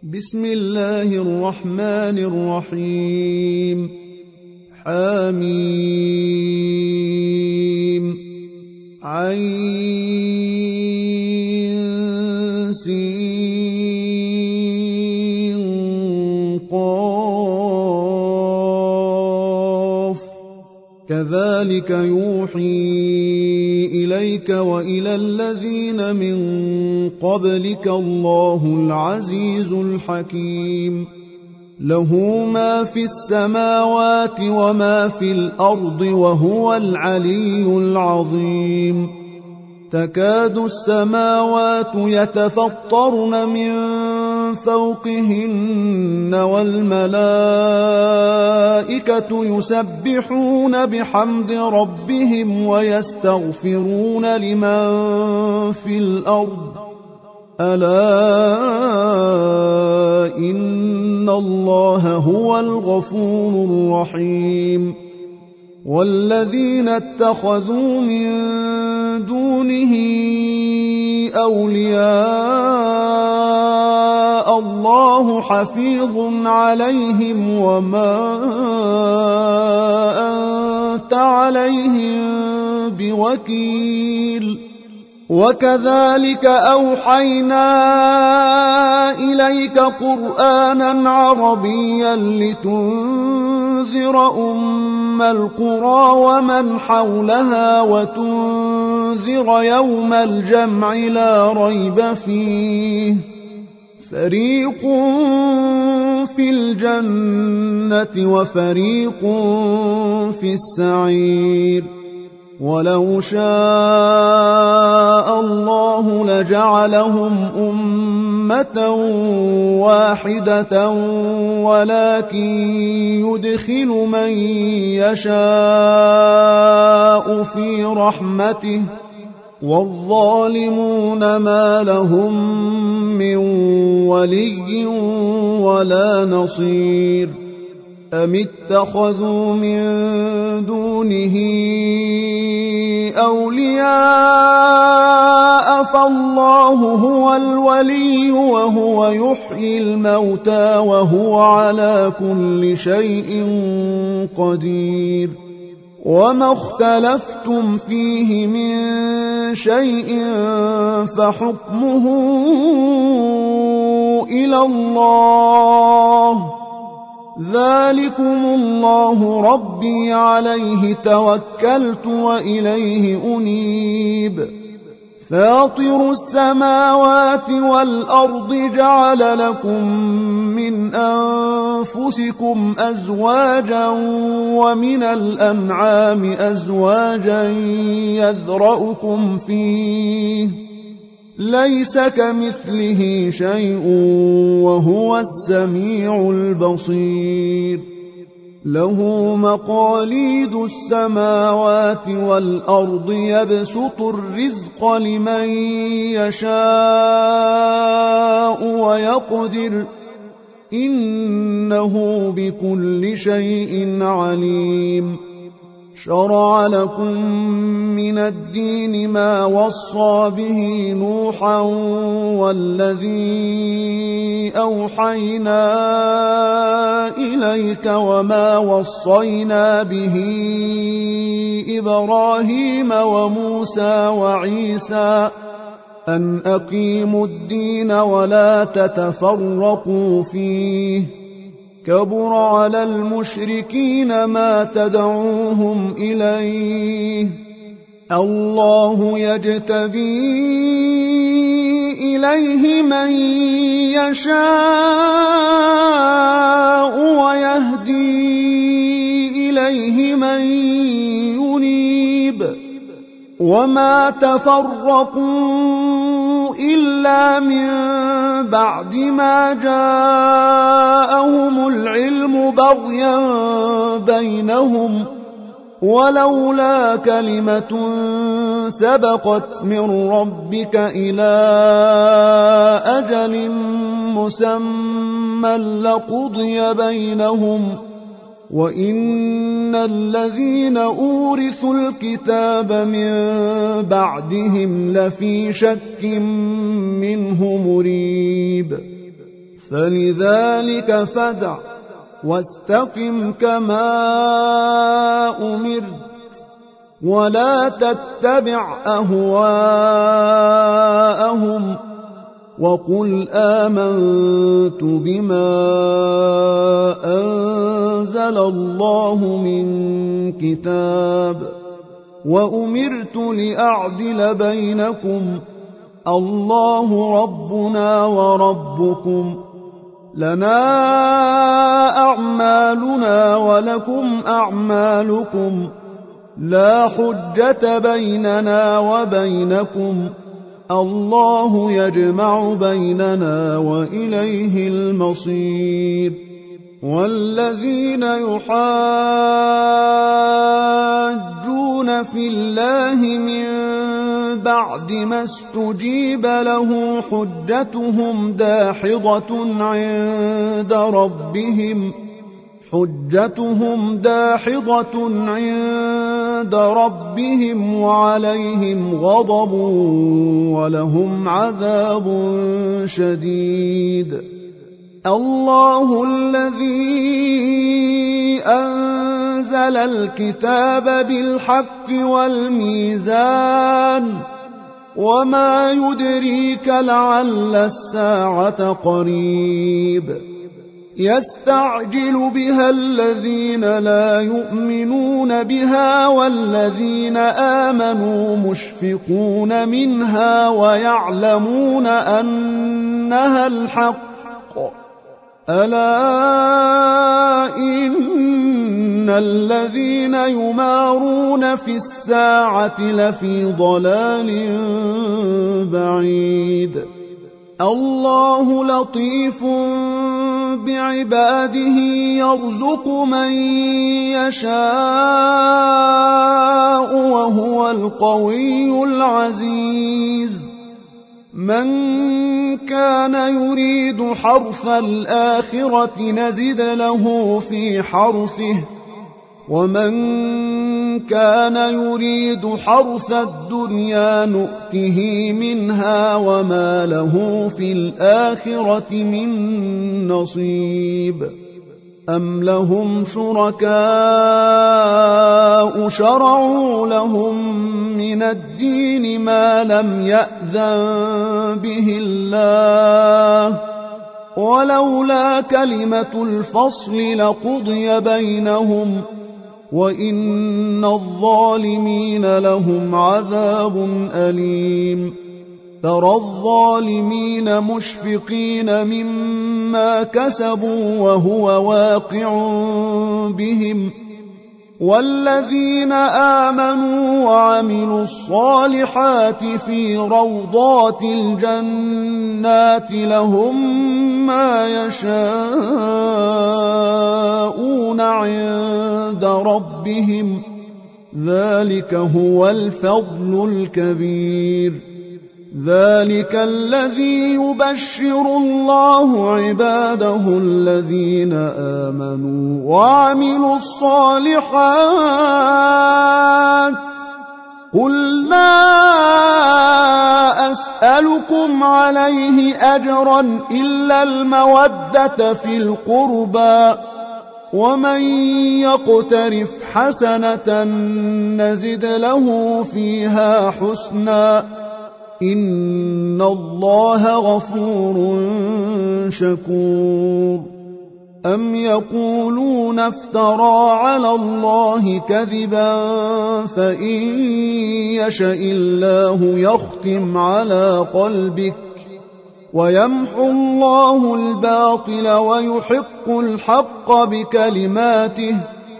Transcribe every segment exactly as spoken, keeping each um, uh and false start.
بسم الله الرحمن الرحيم حميم عين سين قاف كذلك يوحي إليك وإلى الذين من قبلك الله العزيز الحكيم له ما في السماوات وما في الأرض وهو العلي العظيم تكاد السماوات يتفطرن من فوقهن والملائكة يسبحون بحمد ربهم ويستغفرون لمن في الأرض ألا إن الله هو الغفور الرحيم والذين اتخذوا من دونه أولياء الله حفيظ عليهم وما أنت عليهم بوكيل وكذلك أوحينا إليك قرآنا عربيا لتنذر أم القرى ومن حولها وتنذر يوم الجمع لا ريب فيه فريق في الجنة وفريق في السعير ولو شاء الله لجعلهم أمة واحدة ولكن يدخل من يشاء في رحمته والظالمون ما لهم من ولي ولا نصير أم اتخذوا من دونه أولياء فالله هو الولي وهو يحيي الموتى وهو على كل شيء قدير وما اختلفتم فيه من شيء فحكمه إلى الله ذلكم الله ربي عليه توكلت وإليه أنيب فاطر السماوات والأرض جعل لكم من أنفسكم أزواجا ومن الأنعام أزواجا يذرأكم فيه ليس كمثله شيء وهو السميع البصير له مقاليد السماوات والأرض يبسط الرزق لمن يشاء ويقدر إنه بكل شيء عليم شرع لكم من الدين ما وصى به نوحا والذي أوحينا إليك وما وصينا به إبراهيم وموسى وعيسى أن أقيموا الدين ولا تتفرقوا فيه كبر على المشركين ما تدعوهم إليه الله يجتبي إليه من يشاء ويهدي إليه من ينيب وما تفرقوا إلا من بعد ما جاءهم العلم بغيا بينهم ولولا كلمة سبقت من ربك إلى أجل مسمى لقضي بينهم وإن الذين أورثوا الكتاب من بعدهم لفي شك منه مريب فلذلك فادع واستقم كما أمرت ولا تتبع أهواءهم وقل آمنت بما أنزل الله من كتاب وأمرت لأعدل بينكم الله ربنا وربكم لنا أعمالنا ولكم أعمالكم لا حجة بيننا وبينكم الله يجمع بيننا وإليه المصير والذين يحاجون في الله من بعد ما استجيب له حجتهم داحضة عند ربهم حجتهم داحضة عند ربهم وعليهم غضب ولهم عذاب شديد الله الذي أنزل الكتاب بالحق والميزان وما يدريك لعل الساعة قريب يستعجل بها الذين لا يؤمنون بها والذين آمنوا مشفقون منها ويعلمون أنها الحق ألا إن الذين يمارون في الساعة لفي ضلال بعيد الله لطيف بعباده يرزق من يشاء وهو القوي العزيز من كان يريد حرث الآخرة نزد له في حرثه ومن كان يريد حرث الدنيا نؤته منها وما له في الآخرة من نصيب أم لهم شركاء شرعوا لهم من الدين ما لم يأذن به الله ولولا كلمة الفصل لقضي بينهم وإن الظالمين لهم عذاب أليم ترى الظالمين مشفقين مما كسبوا وهو واقع بهم والذين آمنوا وعملوا الصالحات في روضات الجنات لهم ما يشاءون عند ربهم ذلك هو الفضل الكبير ذلك الذي يبشر الله عباده الذين آمنوا وعملوا الصالحات قل لا أسألكم عليه أجرا إلا المودة في القربى ومن يقترف حسنة نزد له فيها حسنا إن الله غفور شكور أم يقولون افترى على الله كذبا فإن يشأ الله يختم على قلبك ويمحو الله الباطل ويحق الحق بكلماته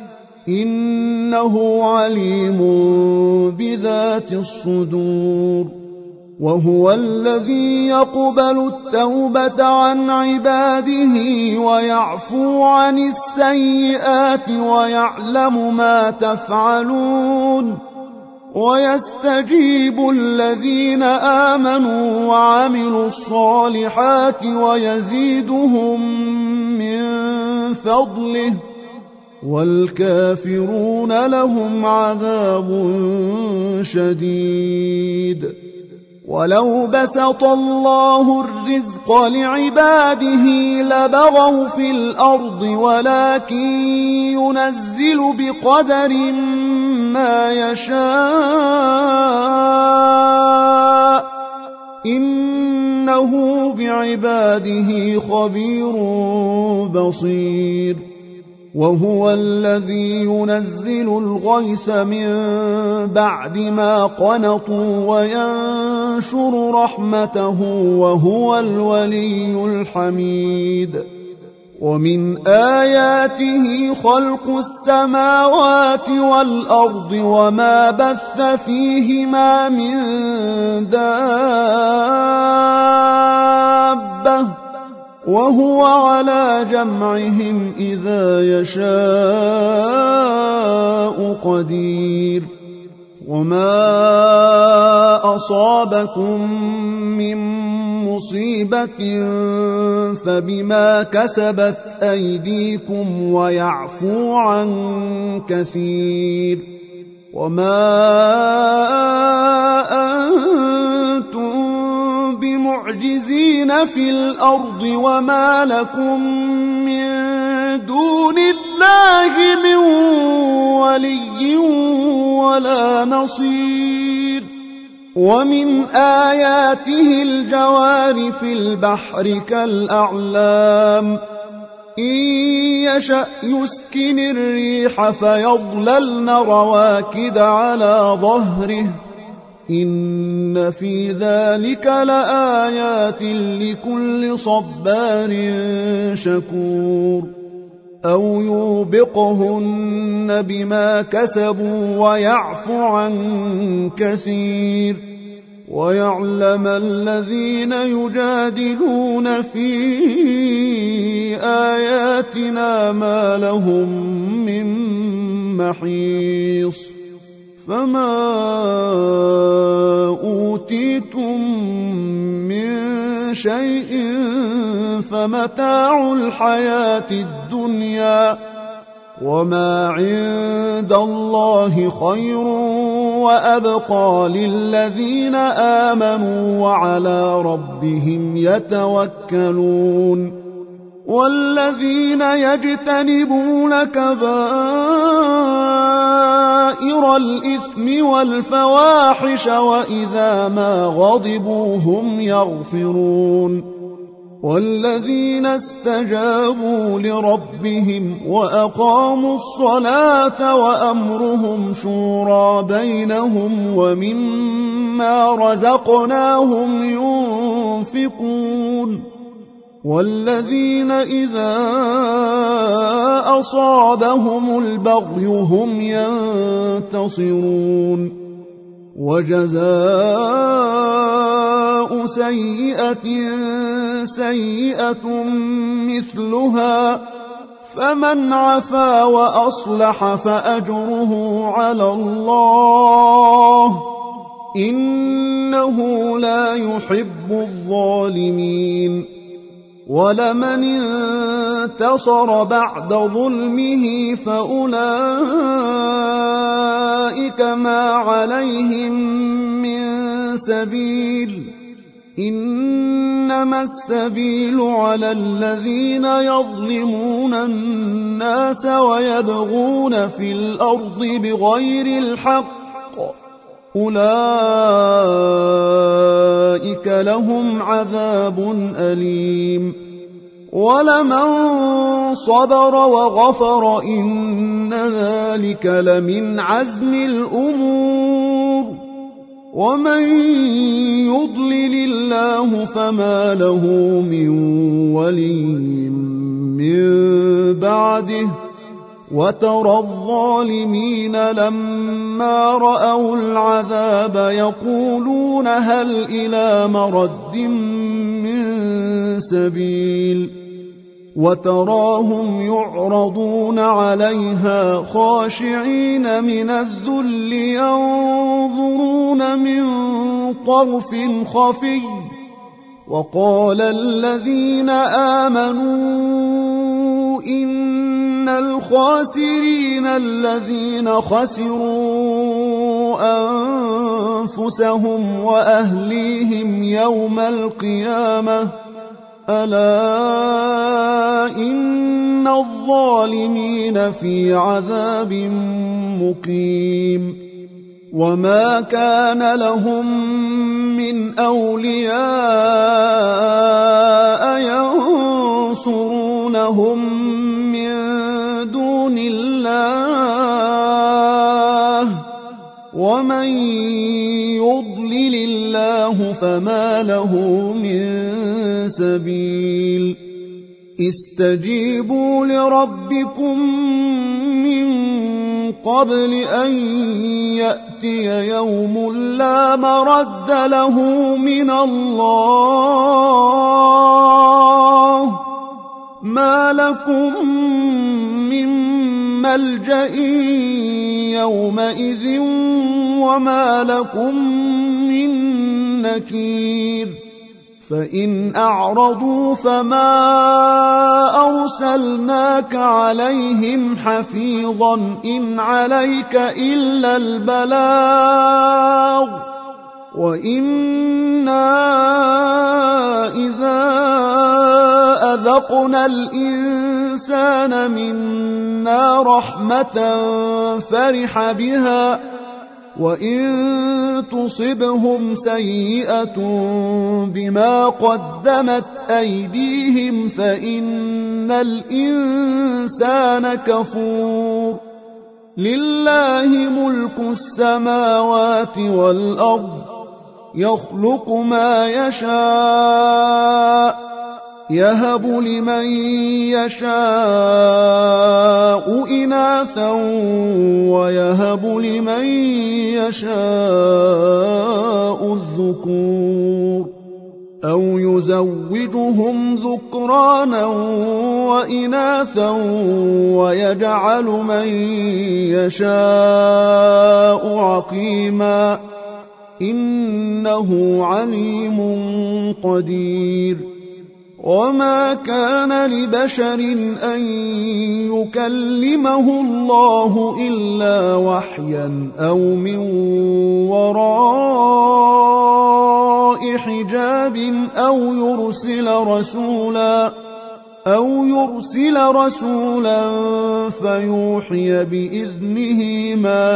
إنه عليم بذات الصدور وهو الذي يقبل التوبة عن عباده ويعفو عن السيئات ويعلم ما تفعلون ويستجيب الذين آمنوا وعملوا الصالحات ويزيدهم من فضله والكافرون لهم عذاب شديد ولو بسط الله الرزق لعباده لبغوا في الأرض ولكن ينزل بقدر ما يشاء إنه بعباده خبير بصير وهو الذي ينزل الغيث من بعد ما قنطوا وينشر رحمته وهو الولي الحميد ومن آياته خلق السماوات والأرض وما بث فيهما من دابة وهو على جمعهم إذا يشاء قدير وما أصابكم من مصيبة فبما كسبت أيديكم ويعفو عن كثير وما أنتم بمعجزين في الأرض وما لكم من دون الله من ولي ولا نصير ومن آياته الجوار في البحر كالأعلام إن يشأ يسكن الريح فيظللن رواكد على ظهره إن في ذلك لآيات لكل صبار شكور أو يوبقهن بما كسبوا ويعفو عن كثير ويعلم الذين يجادلون في آياتنا ما لهم من محيص فما أوتيتم من شيء فمتاع الحياة الدنيا وما عند الله خير وأبقى للذين آمنوا وعلى ربهم يتوكلون والذين يجتنبون كبائر الإثم والفواحش وإذا ما غضبوا هم يغفرون والذين استجابوا لربهم وأقاموا الصلاة وأمرهم شورى بينهم ومما رزقناهم ينفقون والذين إذا أصابهم البغي هم ينتصرون وجزاء سيئة سيئة مثلها فمن عفا وأصلح فأجره على الله إنه لا يحب الظالمين ولمن انتصر بعد ظلمه فأولئك ما عليهم من سبيل إنما السبيل على الذين يظلمون الناس ويبغون في الأرض بغير الحق أولئك لهم عذاب أليم ولمن صبر وغفر إن ذلك لمن عزم الأمور ومن يضلل الله فما له من ولي من بعده وترى الظالمين لما رأوا العذاب يقولون هل إلى مرد من سبيل وتراهم يعرضون عليها خاشعين من الذل ينظرون من طرف خفي وقال الذين آمنوا إن الخاسرين الذين خسروا أنفسهم وأهليهم يوم القيامة ألا إن الظالمين في عذاب مقيم وما كان لهم من أولياء ينصرونهم من دون الله ومن يضلل الله فما له من سبيل استجيبوا لربكم من قبل أن يأتي يوم لا مرد له من الله ما لكم من ملجأ يومئذ وما لكم من نكير فإن أعرضوا فما أرسلناك عليهم حفيظا إن عليك إلا البلاغ وإنا إذا أذقنا الإنسان منا رحمة فرح بها وإن تصبهم سيئة بما قدمت أيديهم فإن الإنسان كفور لله ملك السماوات والأرض يخلق ما يشاء يهب لمن يشاء إناثا ويهب لمن يشاء الذكور أو يزوجهم ذكرانا وإناثا ويجعل من يشاء عقيما إنه عليم قدير وما كان لبشر أن يكلمه الله إلا وحيا أو من وراء حجاب أو يرسل رسولا أو يرسل رسولا فيوحي بإذنه ما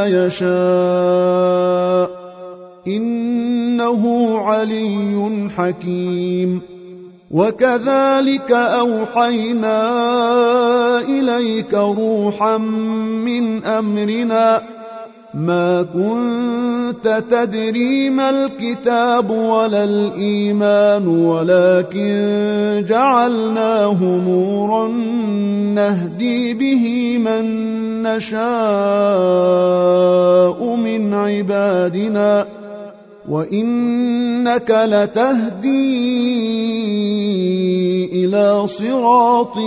يشاء إنه علي حكيم وكذلك أوحينا إليك روحا من أمرنا ما كنت تدري ما الكتاب ولا الإيمان ولكن جعلناه نورا نهدي به من نشاء من عبادنا وإنك لتهدي إلى صراط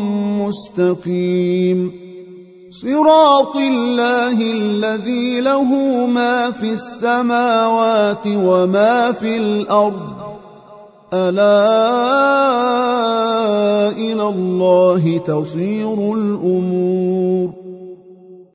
مستقيم صراط الله الذي له ما في السماوات وما في الأرض ألا إلى الله تصير الأمور